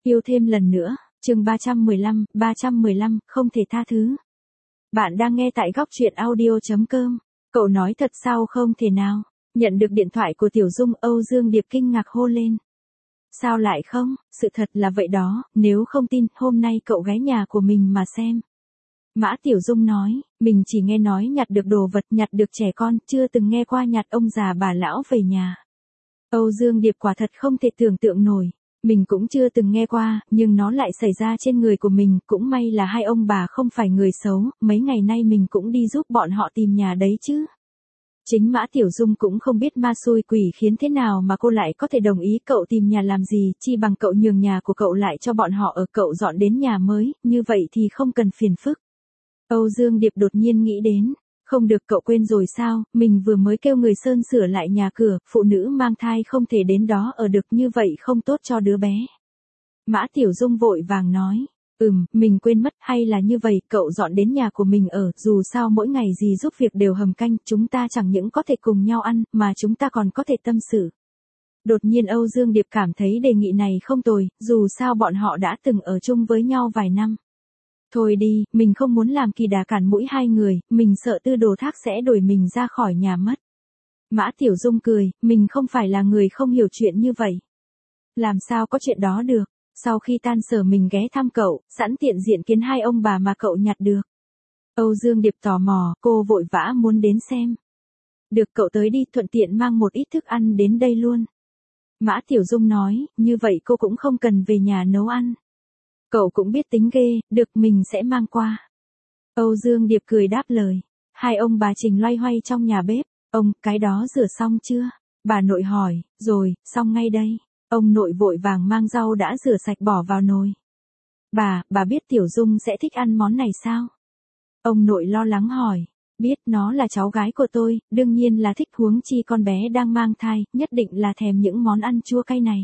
Yêu thêm lần nữa, chương 315, không thể tha thứ. Bạn đang nghe tại góc truyện audio.com. Cậu nói thật sao không thể nào? Nhận được điện thoại của Tiểu Dung, Âu Dương Điệp kinh ngạc hô lên. Sao lại không, sự thật là vậy đó, nếu không tin, hôm nay cậu ghé nhà của mình mà xem. Mã Tiểu Dung nói, mình chỉ nghe nói nhặt được đồ vật, nhặt được trẻ con, chưa từng nghe qua nhặt ông già bà lão về nhà. Âu Dương Điệp quả thật không thể tưởng tượng nổi. Mình cũng chưa từng nghe qua, nhưng nó lại xảy ra trên người của mình, cũng may là hai ông bà không phải người xấu, mấy ngày nay mình cũng đi giúp bọn họ tìm nhà đấy chứ. Chính Mã Tiểu Dung cũng không biết ma xui quỷ khiến thế nào mà cô lại có thể đồng ý cậu tìm nhà làm gì, chi bằng cậu nhường nhà của cậu lại cho bọn họ ở, cậu dọn đến nhà mới, như vậy thì không cần phiền phức. Âu Dương Điệp đột nhiên nghĩ đến. Không được, cậu quên rồi sao, mình vừa mới kêu người sơn sửa lại nhà cửa, phụ nữ mang thai không thể đến đó ở được, như vậy không tốt cho đứa bé. Mã Tiểu Dung vội vàng nói, mình quên mất, hay là như vậy, cậu dọn đến nhà của mình ở, dù sao mỗi ngày gì giúp việc đều hầm canh, chúng ta chẳng những có thể cùng nhau ăn, mà chúng ta còn có thể tâm sự. Đột nhiên Âu Dương Điệp cảm thấy đề nghị này không tồi, dù sao bọn họ đã từng ở chung với nhau vài năm. Thôi đi, mình không muốn làm kỳ đà cản mũi hai người, mình sợ Tư Đồ Thác sẽ đuổi mình ra khỏi nhà mất. Mã Tiểu Dung cười, mình không phải là người không hiểu chuyện như vậy. Làm sao có chuyện đó được, sau khi tan sở mình ghé thăm cậu, sẵn tiện diện kiến hai ông bà mà cậu nhặt được. Âu Dương Điệp tò mò, cô vội vã muốn đến xem. Được, cậu tới đi, thuận tiện mang một ít thức ăn đến đây luôn. Mã Tiểu Dung nói, như vậy cô cũng không cần về nhà nấu ăn. Cậu cũng biết tính ghê, được, mình sẽ mang qua. Âu Dương Điệp cười đáp lời. Hai ông bà Trình loay hoay trong nhà bếp. Ông, cái đó rửa xong chưa? Bà nội hỏi, rồi, xong ngay đây. Ông nội vội vàng mang rau đã rửa sạch bỏ vào nồi. Bà biết Tiểu Dung sẽ thích ăn món này sao? Ông nội lo lắng hỏi. Biết, nó là cháu gái của tôi, đương nhiên là thích, huống chi con bé đang mang thai, nhất định là thèm những món ăn chua cay này.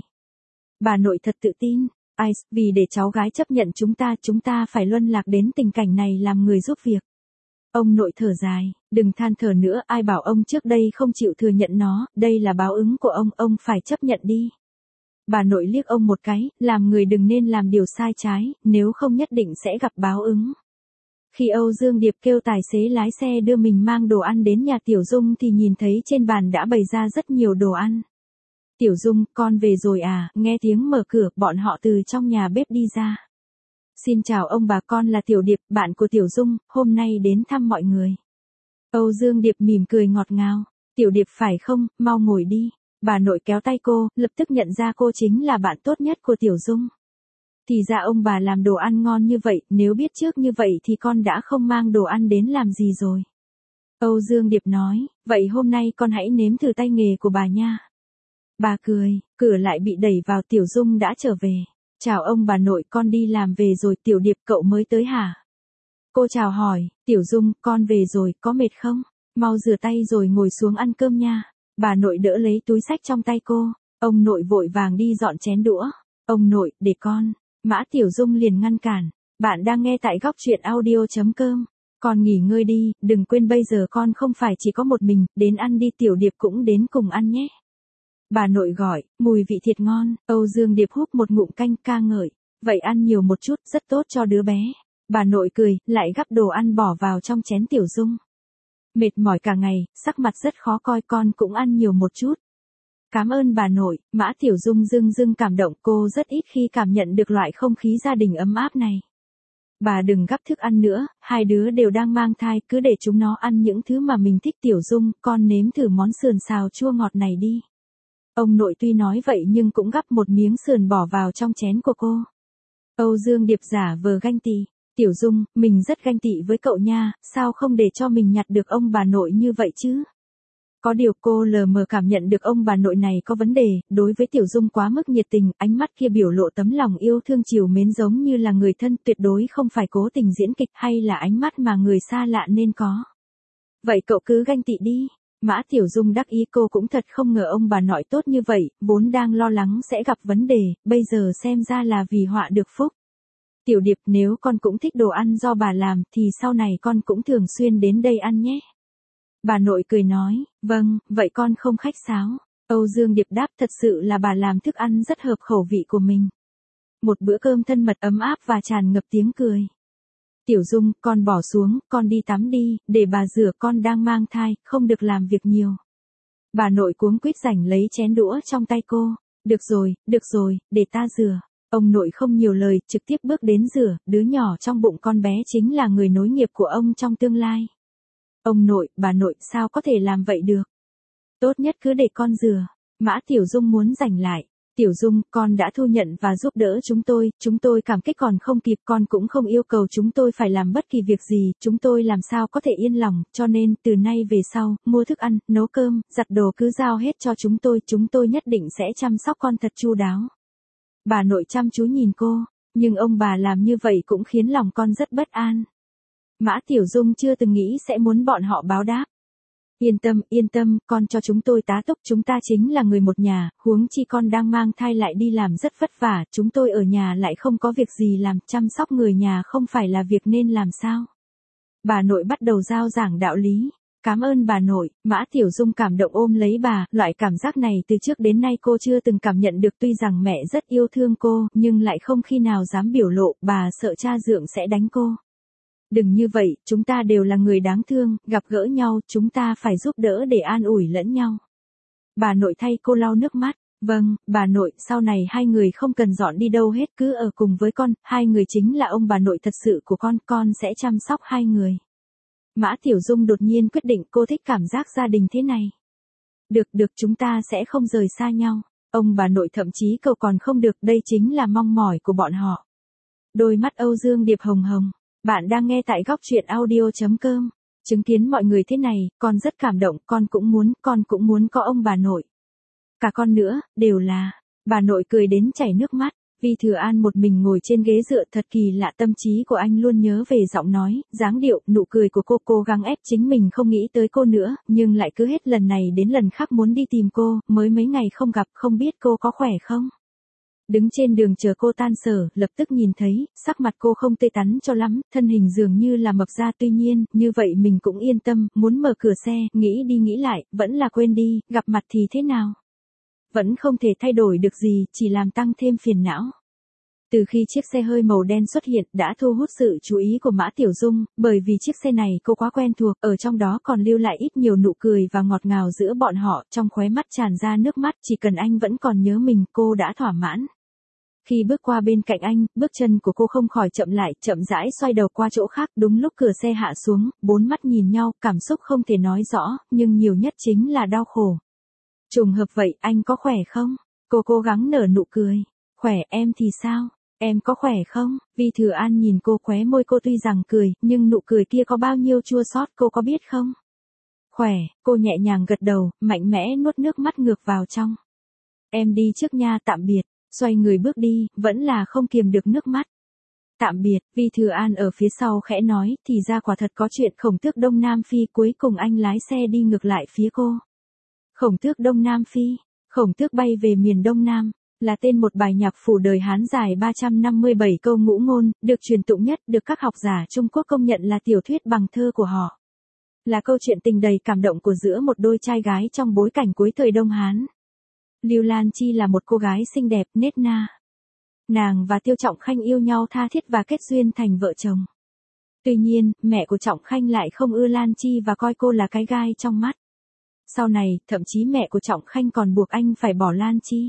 Bà nội thật tự tin. Vì để cháu gái chấp nhận chúng ta phải luân lạc đến tình cảnh này làm người giúp việc. Ông nội thở dài, đừng than thở nữa, ai bảo ông trước đây không chịu thừa nhận nó, đây là báo ứng của ông phải chấp nhận đi. Bà nội liếc ông một cái, làm người đừng nên làm điều sai trái, nếu không nhất định sẽ gặp báo ứng. Khi Âu Dương Điệp kêu tài xế lái xe đưa mình mang đồ ăn đến nhà Tiểu Dung thì nhìn thấy trên bàn đã bày ra rất nhiều đồ ăn. Tiểu Dung, con về rồi à, nghe tiếng mở cửa, bọn họ từ trong nhà bếp đi ra. Xin chào ông bà, con là Tiểu Điệp, bạn của Tiểu Dung, hôm nay đến thăm mọi người. Âu Dương Điệp mỉm cười ngọt ngào. Tiểu Điệp phải không, mau ngồi đi. Bà nội kéo tay cô, lập tức nhận ra cô chính là bạn tốt nhất của Tiểu Dung. Thì ra ông bà làm đồ ăn ngon như vậy, nếu biết trước như vậy thì con đã không mang đồ ăn đến làm gì rồi. Âu Dương Điệp nói, vậy hôm nay con hãy nếm thử tay nghề của bà nha. Bà cười, cửa lại bị đẩy vào, Tiểu Dung đã trở về. Chào ông bà nội, con đi làm về rồi. Tiểu Điệp, cậu mới tới hả? Cô chào hỏi, Tiểu Dung, con về rồi, có mệt không? Mau rửa tay rồi ngồi xuống ăn cơm nha. Bà nội đỡ lấy túi xách trong tay cô. Ông nội vội vàng đi dọn chén đũa. Ông nội, để con. Mã Tiểu Dung liền ngăn cản. Bạn đang nghe tại góc truyện audio.com. Con nghỉ ngơi đi, đừng quên bây giờ con không phải chỉ có một mình, đến ăn đi, Tiểu Điệp cũng đến cùng ăn nhé. Bà nội gọi, mùi vị thiệt ngon, Âu Dương Điệp húp một ngụm canh ca ngợi, vậy ăn nhiều một chút, rất tốt cho đứa bé. Bà nội cười, lại gắp đồ ăn bỏ vào trong chén Tiểu Dung. Mệt mỏi cả ngày, sắc mặt rất khó coi, con cũng ăn nhiều một chút. Cảm ơn bà nội. Mã Tiểu Dung dưng cảm động, cô rất ít khi cảm nhận được loại không khí gia đình ấm áp này. Bà đừng gắp thức ăn nữa, hai đứa đều đang mang thai, cứ để chúng nó ăn những thứ mà mình thích. Tiểu Dung, con nếm thử món sườn xào chua ngọt này đi. Ông nội tuy nói vậy nhưng cũng gắp một miếng sườn bỏ vào trong chén của cô. Âu Dương Điệp giả vờ ganh tị. Tiểu Dung, mình rất ganh tị với cậu nha, sao không để cho mình nhặt được ông bà nội như vậy chứ? Có điều cô lờ mờ cảm nhận được ông bà nội này có vấn đề, đối với Tiểu Dung quá mức nhiệt tình, ánh mắt kia biểu lộ tấm lòng yêu thương trìu mến giống như là người thân, tuyệt đối không phải cố tình diễn kịch hay là ánh mắt mà người xa lạ nên có. Vậy cậu cứ ganh tị đi. Mã Tiểu Dung đắc ý, cô cũng thật không ngờ ông bà nội tốt như vậy, vốn đang lo lắng sẽ gặp vấn đề, bây giờ xem ra là vì họa được phúc. Tiểu Điệp, nếu con cũng thích đồ ăn do bà làm thì sau này con cũng thường xuyên đến đây ăn nhé. Bà nội cười nói, vâng, vậy con không khách sáo. Âu Dương Điệp đáp, thật sự là bà làm thức ăn rất hợp khẩu vị của mình. một bữa cơm thân mật ấm áp và tràn ngập tiếng cười. Tiểu Dung, con bỏ xuống, con đi tắm đi, để bà rửa, con đang mang thai, không được làm việc nhiều. Bà nội cuống quýt giành lấy chén đũa trong tay cô. Được rồi, để ta rửa. Ông nội không nhiều lời, trực tiếp bước đến rửa, đứa nhỏ trong bụng con bé chính là người nối nghiệp của ông trong tương lai. Ông nội, bà nội, sao có thể làm vậy được? Tốt nhất cứ để con rửa. Mã Tiểu Dung muốn giành lại. Tiểu Dung, con đã thu nhận và giúp đỡ chúng tôi cảm kích còn không kịp, con cũng không yêu cầu chúng tôi phải làm bất kỳ việc gì, chúng tôi làm sao có thể yên lòng, cho nên, từ nay về sau, mua thức ăn, nấu cơm, giặt đồ cứ giao hết cho chúng tôi nhất định sẽ chăm sóc con thật chu đáo. Bà nội chăm chú nhìn cô, nhưng ông bà làm như vậy cũng khiến lòng con rất bất an. Mã Tiểu Dung chưa từng nghĩ sẽ muốn bọn họ báo đáp. Yên tâm, con cho chúng tôi tá túc, chúng ta chính là người một nhà, huống chi con đang mang thai lại đi làm rất vất vả, chúng tôi ở nhà lại không có việc gì làm, chăm sóc người nhà không phải là việc nên làm sao. Bà nội bắt đầu giao giảng đạo lý. Cảm ơn bà nội. Mã Tiểu Dung cảm động ôm lấy bà, loại cảm giác này từ trước đến nay cô chưa từng cảm nhận được, tuy rằng mẹ rất yêu thương cô, nhưng lại không khi nào dám biểu lộ, bà sợ cha dượng sẽ đánh cô. Đừng như vậy, chúng ta đều là người đáng thương, gặp gỡ nhau, chúng ta phải giúp đỡ để an ủi lẫn nhau. Bà nội thay cô lau nước mắt. Vâng, bà nội, sau này hai người không cần dọn đi đâu hết, cứ ở cùng với con, hai người chính là ông bà nội thật sự của con sẽ chăm sóc hai người. Mã Tiểu Dung đột nhiên quyết định cô thích cảm giác gia đình thế này. Được, chúng ta sẽ không rời xa nhau. Ông bà nội thậm chí cầu còn không được, đây chính là mong mỏi của bọn họ. Đôi mắt Âu Dương Điệp hồng hồng. Bạn đang nghe tại góc truyện audio.com. Chứng kiến mọi người thế này, con rất cảm động, con cũng muốn có ông bà nội. Cả con nữa, đều là. Bà nội cười đến chảy nước mắt. Vi Thừa An một mình ngồi trên ghế dựa, thật kỳ lạ, tâm trí của anh luôn nhớ về giọng nói, dáng điệu, nụ cười của cô, cố gắng ép chính mình không nghĩ tới cô nữa, nhưng lại cứ hết lần này đến lần khác muốn đi tìm cô, mới mấy ngày không gặp, không biết cô có khỏe không. Đứng trên đường chờ cô tan sở, lập tức nhìn thấy, sắc mặt cô không tươi tắn cho lắm, thân hình dường như là mập ra, tuy nhiên, như vậy mình cũng yên tâm, muốn mở cửa xe, nghĩ đi nghĩ lại, vẫn là quên đi, gặp mặt thì thế nào. Vẫn không thể thay đổi được gì, chỉ làm tăng thêm phiền não. Từ khi chiếc xe hơi màu đen xuất hiện đã thu hút sự chú ý của Mã Tiểu Dung, bởi vì chiếc xe này cô quá quen thuộc, ở trong đó còn lưu lại ít nhiều nụ cười và ngọt ngào giữa bọn họ, trong khóe mắt tràn ra nước mắt, chỉ cần anh vẫn còn nhớ mình, cô đã thỏa mãn. Khi bước qua bên cạnh anh, bước chân của cô không khỏi chậm lại, chậm rãi xoay đầu qua chỗ khác, đúng lúc cửa xe hạ xuống, bốn mắt nhìn nhau, cảm xúc không thể nói rõ, nhưng nhiều nhất chính là đau khổ. Trùng hợp vậy, anh có khỏe không? Cô cố gắng nở nụ cười. Khỏe, em thì sao? Em có khỏe không? Vi Thừa An nhìn cô, khóe môi cô tuy rằng cười, nhưng nụ cười kia có bao nhiêu chua xót cô có biết không? Khỏe, cô nhẹ nhàng gật đầu, mạnh mẽ nuốt nước mắt ngược vào trong. Em đi trước nha, tạm biệt. Xoay người bước đi, vẫn là không kiềm được nước mắt. Tạm biệt, Vi Thừa An ở phía sau khẽ nói, thì ra quả thật có chuyện Khổng Tước Đông Nam Phi, cuối cùng anh lái xe đi ngược lại phía cô. Khổng Tước Đông Nam Phi, Khổng Tước bay về miền Đông Nam, là tên một bài nhạc phủ đời Hán dài 357 câu ngũ ngôn, được truyền tụng nhất, được các học giả Trung Quốc công nhận là tiểu thuyết bằng thơ của họ. Là câu chuyện tình đầy cảm động của giữa một đôi trai gái trong bối cảnh cuối thời Đông Hán. Lưu Lan Chi là một cô gái xinh đẹp, nết na. Nàng và Tiêu Trọng Khanh yêu nhau tha thiết và kết duyên thành vợ chồng. Tuy nhiên, mẹ của Trọng Khanh lại không ưa Lan Chi và coi cô là cái gai trong mắt. Sau này, thậm chí mẹ của Trọng Khanh còn buộc anh phải bỏ Lan Chi.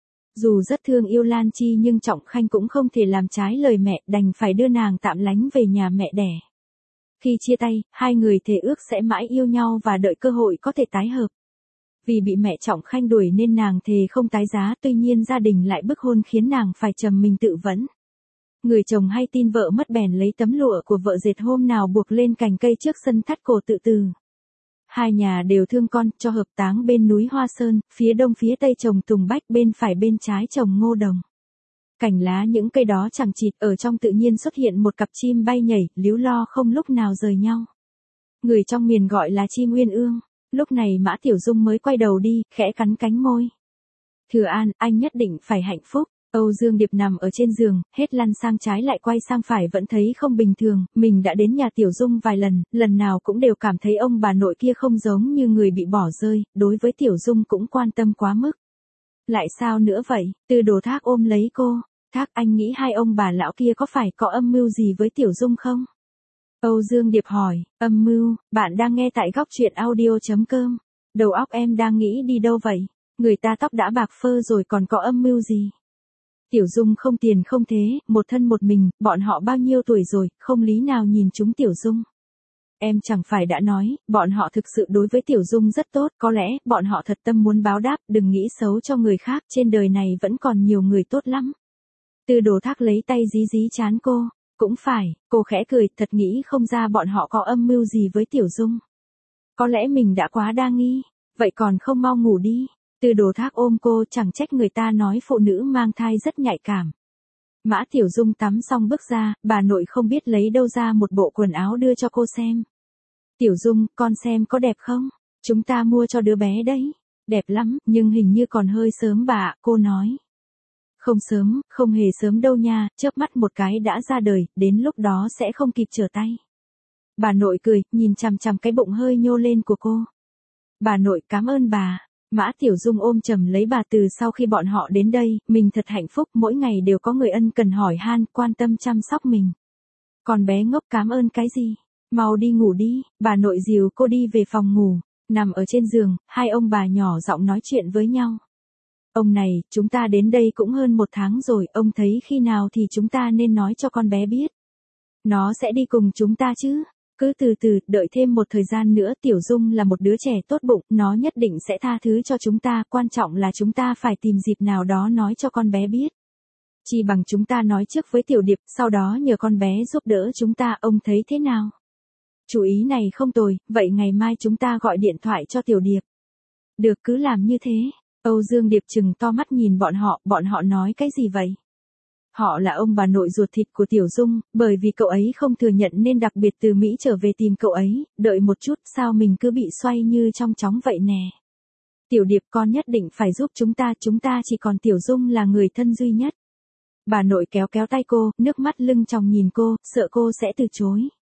Dù rất thương yêu Lan Chi nhưng Trọng Khanh cũng không thể làm trái lời mẹ, đành phải đưa nàng tạm lánh về nhà mẹ đẻ. Khi chia tay, hai người thề ước sẽ mãi yêu nhau và đợi cơ hội có thể tái hợp. Vì bị mẹ Trọng Khanh đuổi nên nàng thề không tái giá, tuy nhiên gia đình lại bức hôn khiến nàng phải trầm mình tự vẫn. Người chồng hay tin vợ mất bèn lấy tấm lụa của vợ dệt hôm nào buộc lên cành cây trước sân thắt cổ tự tử. Hai nhà đều thương con, cho hợp táng bên núi Hoa Sơn, phía đông phía tây trồng tùng bách, bên phải bên trái trồng ngô đồng. Cành lá những cây đó chẳng chịt, ở trong tự nhiên xuất hiện một cặp chim bay nhảy, líu lo không lúc nào rời nhau. Người trong miền gọi là chim uyên ương. Lúc này Mã Tiểu Dung mới quay đầu đi, khẽ cắn cánh môi. Thừa An, anh nhất định phải hạnh phúc. Âu Dương Điệp nằm ở trên giường, hết lăn sang trái lại quay sang phải vẫn thấy không bình thường, mình đã đến nhà Tiểu Dung vài lần, lần nào cũng đều cảm thấy ông bà nội kia không giống như người bị bỏ rơi, đối với Tiểu Dung cũng quan tâm quá mức. Lại sao nữa vậy? Từ Đồ Thác ôm lấy cô. Thác, anh nghĩ hai ông bà lão kia có phải có âm mưu gì với Tiểu Dung không? Âu Dương Điệp hỏi, âm mưu, bạn đang nghe tại góc truyện audio.com. Đầu óc em đang nghĩ đi đâu vậy? Người ta tóc đã bạc phơ rồi còn có âm mưu gì? Tiểu Dung không tiền không thế, một thân một mình, bọn họ bao nhiêu tuổi rồi, không lý nào nhìn chúng Tiểu Dung. Em chẳng phải đã nói, bọn họ thực sự đối với Tiểu Dung rất tốt, có lẽ, bọn họ thật tâm muốn báo đáp, đừng nghĩ xấu cho người khác, trên đời này vẫn còn nhiều người tốt lắm. Tư Đồ Thác lấy tay dí dí trán cô, cũng phải, cô khẽ cười, thật nghĩ không ra bọn họ có âm mưu gì với Tiểu Dung. Có lẽ mình đã quá đa nghi, vậy còn không mau ngủ đi. Tư Đồ Thác ôm cô, chẳng trách người ta nói phụ nữ mang thai rất nhạy cảm. Mã Tiểu Dung tắm xong bước ra, bà nội không biết lấy đâu ra một bộ quần áo đưa cho cô xem. Tiểu Dung, con xem có đẹp không? Chúng ta mua cho đứa bé đấy. Đẹp lắm, nhưng hình như còn hơi sớm bà ạ, cô nói. Không sớm, không hề sớm đâu nha, chớp mắt một cái đã ra đời, đến lúc đó sẽ không kịp trở tay. Bà nội cười, nhìn chằm chằm cái bụng hơi nhô lên của cô. Bà nội cảm ơn bà. Mã Tiểu Dung ôm chầm lấy bà từ sau khi bọn họ đến đây, mình thật hạnh phúc, mỗi ngày đều có người ân cần hỏi han, quan tâm chăm sóc mình. Còn bé ngốc cảm ơn cái gì? Mau đi ngủ đi, bà nội dìu cô đi về phòng ngủ, nằm ở trên giường, hai ông bà nhỏ giọng nói chuyện với nhau. Ông này, chúng ta đến đây cũng hơn 1 tháng rồi, ông thấy khi nào thì chúng ta nên nói cho con bé biết. Nó sẽ đi cùng chúng ta chứ. Cứ từ từ, đợi thêm một thời gian nữa, Tiểu Dung là một đứa trẻ tốt bụng, nó nhất định sẽ tha thứ cho chúng ta, quan trọng là chúng ta phải tìm dịp nào đó nói cho con bé biết. Chỉ bằng chúng ta nói trước với Tiểu Điệp, sau đó nhờ con bé giúp đỡ chúng ta, ông thấy thế nào? Chủ ý này không tồi, vậy ngày mai chúng ta gọi điện thoại cho Tiểu Điệp. Được, cứ làm như thế. Âu Dương Điệp trừng to mắt nhìn bọn họ nói cái gì vậy? Họ là ông bà nội ruột thịt của Tiểu Dung, bởi vì cậu ấy không thừa nhận nên đặc biệt từ Mỹ trở về tìm cậu ấy, đợi một chút, sao mình cứ bị xoay như trong chóng vậy nè. Tiểu Điệp, con nhất định phải giúp chúng ta chỉ còn Tiểu Dung là người thân duy nhất. Bà nội kéo kéo tay cô, nước mắt lưng tròng nhìn cô, sợ cô sẽ từ chối.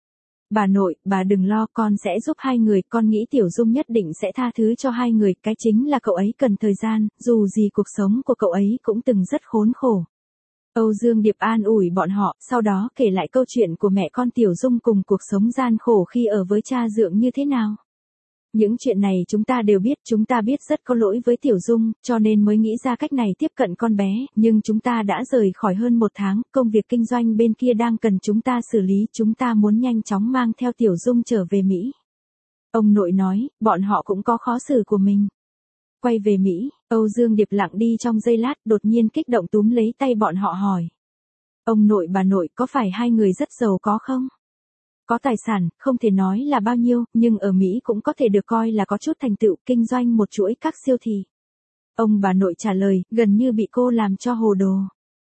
Bà nội, bà đừng lo, con sẽ giúp hai người, con nghĩ Tiểu Dung nhất định sẽ tha thứ cho hai người, cái chính là cậu ấy cần thời gian, dù gì cuộc sống của cậu ấy cũng từng rất khốn khổ. Âu Dương Điệp an ủi bọn họ, sau đó kể lại câu chuyện của mẹ con Tiểu Dung cùng cuộc sống gian khổ khi ở với cha dượng như thế nào. Những chuyện này chúng ta đều biết, chúng ta biết rất có lỗi với Tiểu Dung, cho nên mới nghĩ ra cách này tiếp cận con bé, nhưng chúng ta đã rời khỏi hơn 1 tháng, công việc kinh doanh bên kia đang cần chúng ta xử lý, chúng ta muốn nhanh chóng mang theo Tiểu Dung trở về Mỹ. Ông nội nói, bọn họ cũng có khó xử của mình. Quay về Mỹ, Âu Dương Điệp lặng đi trong giây lát, đột nhiên kích động túm lấy tay bọn họ hỏi. Ông nội bà nội, có phải hai người rất giàu có không? Có tài sản, không thể nói là bao nhiêu, nhưng ở Mỹ cũng có thể được coi là có chút thành tựu, kinh doanh một chuỗi các siêu thị. Ông bà nội trả lời, gần như bị cô làm cho hồ đồ.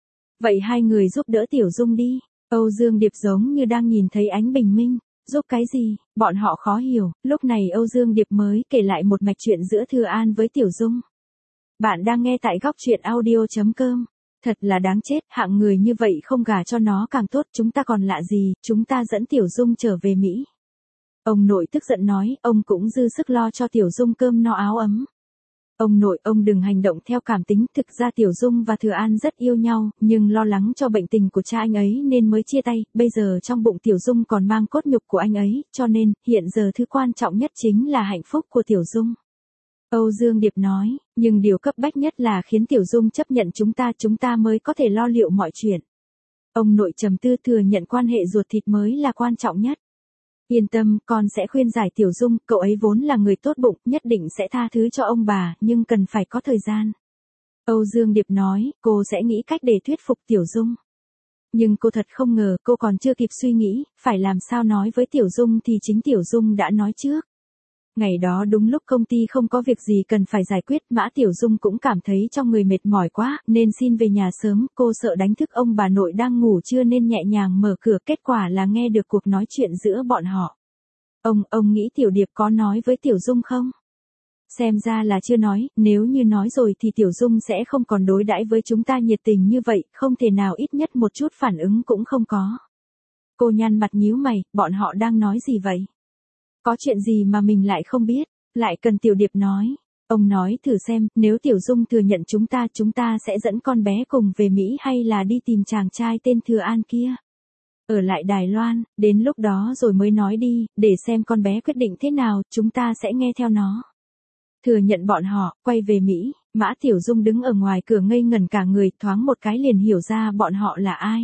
Vậy hai người giúp đỡ Tiểu Dung đi. Âu Dương Điệp giống như đang nhìn thấy ánh bình minh. Giúp cái gì? Bọn họ khó hiểu. Lúc này Âu Dương Điệp mới kể lại một mạch chuyện giữa Thư An với Tiểu Dung. Bạn đang nghe tại góc truyện audio.com. Thật là đáng chết, hạng người như vậy không gả cho nó càng tốt, chúng ta còn lạ gì, chúng ta dẫn Tiểu Dung trở về Mỹ. Ông nội tức giận nói, ông cũng dư sức lo cho Tiểu Dung cơm no áo ấm. Ông nội, ông đừng hành động theo cảm tính, thực ra Tiểu Dung và Thừa An rất yêu nhau, nhưng lo lắng cho bệnh tình của cha anh ấy nên mới chia tay, bây giờ trong bụng Tiểu Dung còn mang cốt nhục của anh ấy, cho nên, hiện giờ thứ quan trọng nhất chính là hạnh phúc của Tiểu Dung. Âu Dương Điệp nói, nhưng điều cấp bách nhất là khiến Tiểu Dung chấp nhận chúng ta mới có thể lo liệu mọi chuyện. Ông nội trầm tư, thừa nhận quan hệ ruột thịt mới là quan trọng nhất. Yên tâm, con sẽ khuyên giải Tiểu Dung, cậu ấy vốn là người tốt bụng, nhất định sẽ tha thứ cho ông bà, nhưng cần phải có thời gian. Âu Dương Điệp nói, cô sẽ nghĩ cách để thuyết phục Tiểu Dung. Nhưng cô thật không ngờ, cô còn chưa kịp suy nghĩ, phải làm sao nói với Tiểu Dung thì chính Tiểu Dung đã nói trước. Ngày đó đúng lúc công ty không có việc gì cần phải giải quyết, Mã Tiểu Dung cũng cảm thấy trong người mệt mỏi quá, nên xin về nhà sớm, cô sợ đánh thức ông bà nội đang ngủ trưa nên nhẹ nhàng mở cửa, kết quả là nghe được cuộc nói chuyện giữa bọn họ. Ông nghĩ Tiểu Điệp có nói với Tiểu Dung không? Xem ra là chưa nói, nếu như nói rồi thì Tiểu Dung sẽ không còn đối đãi với chúng ta nhiệt tình như vậy, không thể nào ít nhất một chút phản ứng cũng không có. Cô nhăn mặt nhíu mày, bọn họ đang nói gì vậy? Có chuyện gì mà mình lại không biết, lại cần Tiểu Điệp nói. Ông nói thử xem, nếu Tiểu Dung thừa nhận chúng ta sẽ dẫn con bé cùng về Mỹ hay là đi tìm chàng trai tên Thừa An kia. Ở lại Đài Loan, đến lúc đó rồi mới nói đi, để xem con bé quyết định thế nào, chúng ta sẽ nghe theo nó. Thừa nhận bọn họ, quay về Mỹ, Mã Tiểu Dung đứng ở ngoài cửa ngây ngẩn cả người, thoáng một cái liền hiểu ra bọn họ là ai.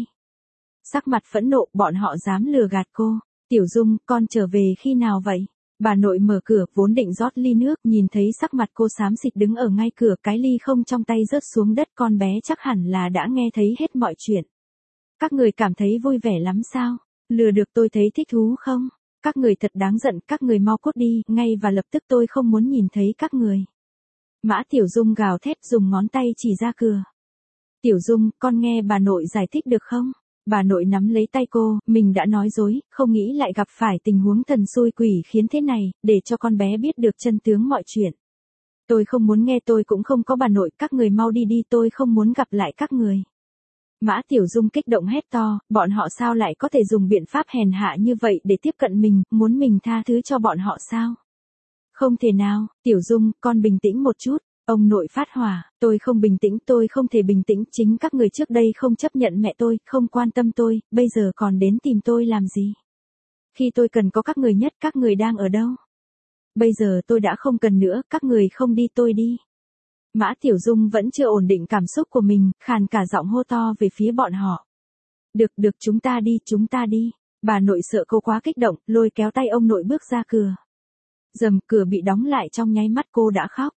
Sắc mặt phẫn nộ, bọn họ dám lừa gạt cô. Tiểu Dung, con trở về khi nào vậy? Bà nội mở cửa, vốn định rót ly nước, nhìn thấy sắc mặt cô xám xịt đứng ở ngay cửa, cái ly không trong tay rớt xuống đất, con bé chắc hẳn là đã nghe thấy hết mọi chuyện. Các người cảm thấy vui vẻ lắm sao? Lừa được tôi thấy thích thú không? Các người thật đáng giận, các người mau cút đi, ngay và lập tức tôi không muốn nhìn thấy các người. Mã Tiểu Dung gào thét dùng ngón tay chỉ ra cửa. Tiểu Dung, con nghe bà nội giải thích được không? Bà nội nắm lấy tay cô, mình đã nói dối, không nghĩ lại gặp phải tình huống thần xui quỷ khiến thế này, để cho con bé biết được chân tướng mọi chuyện. Tôi không muốn nghe, tôi cũng không có bà nội, các người mau đi đi, tôi không muốn gặp lại các người. Mã Tiểu Dung kích động hét to, bọn họ sao lại có thể dùng biện pháp hèn hạ như vậy để tiếp cận mình, muốn mình tha thứ cho bọn họ sao? Không thể nào, Tiểu Dung, con bình tĩnh một chút. Ông nội phát hỏa, tôi không bình tĩnh, tôi không thể bình tĩnh, chính các người trước đây không chấp nhận mẹ tôi, không quan tâm tôi, bây giờ còn đến tìm tôi làm gì? Khi tôi cần có các người nhất, các người đang ở đâu? Bây giờ tôi đã không cần nữa, các người không đi tôi đi. Mã Tiểu Dung vẫn chưa ổn định cảm xúc của mình, khàn cả giọng hô to về phía bọn họ. Được, chúng ta đi. Bà nội sợ cô quá kích động, lôi kéo tay ông nội bước ra cửa. Dầm, cửa bị đóng lại trong nháy mắt, cô đã khóc.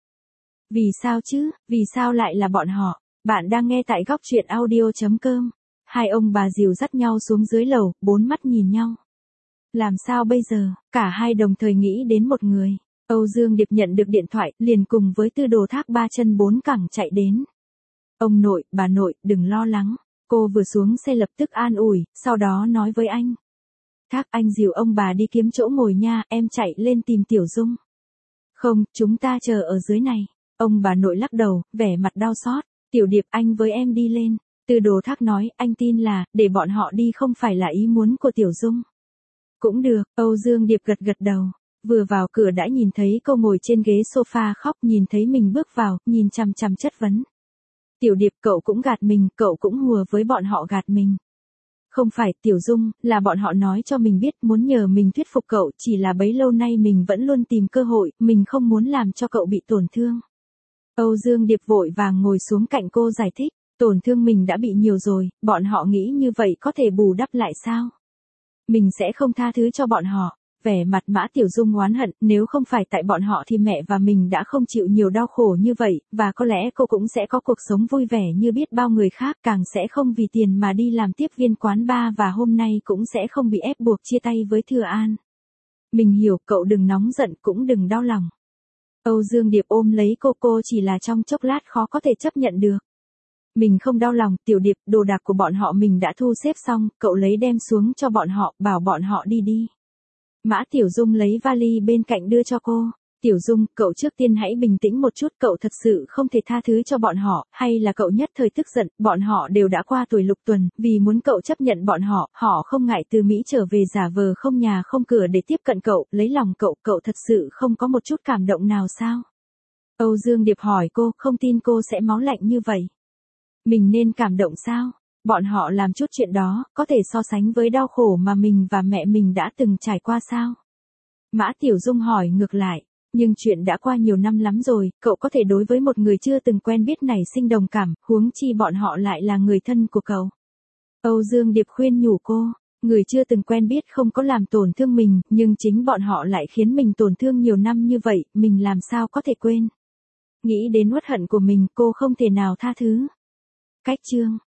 Vì sao chứ, vì sao lại là bọn họ? Bạn đang nghe tại góc truyện audio.com. Hai ông bà dìu dắt nhau xuống dưới lầu, bốn mắt nhìn nhau. Làm sao bây giờ? Cả hai đồng thời nghĩ đến một người. Âu Dương Điệp nhận được điện thoại, liền cùng với Tư Đồ Thác ba chân bốn cẳng chạy đến. Ông nội, bà nội, đừng lo lắng. Cô vừa xuống xe lập tức an ủi, sau đó nói với anh. Thác, anh dìu ông bà đi kiếm chỗ ngồi nha, em chạy lên tìm Tiểu Dung. Không, chúng ta chờ ở dưới này. Ông bà nội lắc đầu, vẻ mặt đau xót. Tiểu Điệp, anh với em đi lên. Tư Đồ Thác nói, anh tin là, để bọn họ đi không phải là ý muốn của Tiểu Dung. Cũng được, Âu Dương Điệp gật đầu. Vừa vào cửa đã nhìn thấy cô ngồi trên ghế sofa khóc, nhìn thấy mình bước vào, nhìn chằm chằm chất vấn. Tiểu Điệp, cậu cũng gạt mình, cậu cũng hùa với bọn họ gạt mình. Không phải, Tiểu Dung, là bọn họ nói cho mình biết, muốn nhờ mình thuyết phục cậu, chỉ là bấy lâu nay mình vẫn luôn tìm cơ hội, mình không muốn làm cho cậu bị tổn thương. Âu Dương Điệp vội vàng ngồi xuống cạnh cô giải thích, tổn thương mình đã bị nhiều rồi, bọn họ nghĩ như vậy có thể bù đắp lại sao? Mình sẽ không tha thứ cho bọn họ. Vẻ mặt Mã Tiểu Dung oán hận, nếu không phải tại bọn họ thì mẹ và mình đã không chịu nhiều đau khổ như vậy, và có lẽ cô cũng sẽ có cuộc sống vui vẻ như biết bao người khác, càng sẽ không vì tiền mà đi làm tiếp viên quán bar và hôm nay cũng sẽ không bị ép buộc chia tay với Thừa An. Mình hiểu, cậu đừng nóng giận cũng đừng đau lòng. Âu Dương Điệp ôm lấy cô chỉ là trong chốc lát khó có thể chấp nhận được. Mình không đau lòng, Tiểu Điệp, đồ đạc của bọn họ mình đã thu xếp xong, cậu lấy đem xuống cho bọn họ, bảo bọn họ đi đi. Mã Tiểu Dung lấy vali bên cạnh đưa cho cô. Tiểu Dung, cậu trước tiên hãy bình tĩnh một chút, cậu thật sự không thể tha thứ cho bọn họ, hay là cậu nhất thời tức giận, bọn họ đều đã qua tuổi lục tuần, vì muốn cậu chấp nhận bọn họ, họ không ngại từ Mỹ trở về giả vờ không nhà không cửa để tiếp cận cậu, lấy lòng cậu thật sự không có một chút cảm động nào sao? Âu Dương Điệp hỏi cô, không tin cô sẽ máu lạnh như vậy. Mình nên cảm động sao? Bọn họ làm chút chuyện đó, có thể so sánh với đau khổ mà mình và mẹ mình đã từng trải qua sao? Mã Tiểu Dung hỏi ngược lại, nhưng chuyện đã qua nhiều năm lắm rồi, cậu có thể đối với một người chưa từng quen biết nảy sinh đồng cảm, huống chi bọn họ lại là người thân của cậu. Âu Dương Điệp khuyên nhủ cô, người chưa từng quen biết không có làm tổn thương mình, nhưng chính bọn họ lại khiến mình tổn thương nhiều năm như vậy, mình làm sao có thể quên? Nghĩ đến uất hận của mình, cô không thể nào tha thứ. Cách chương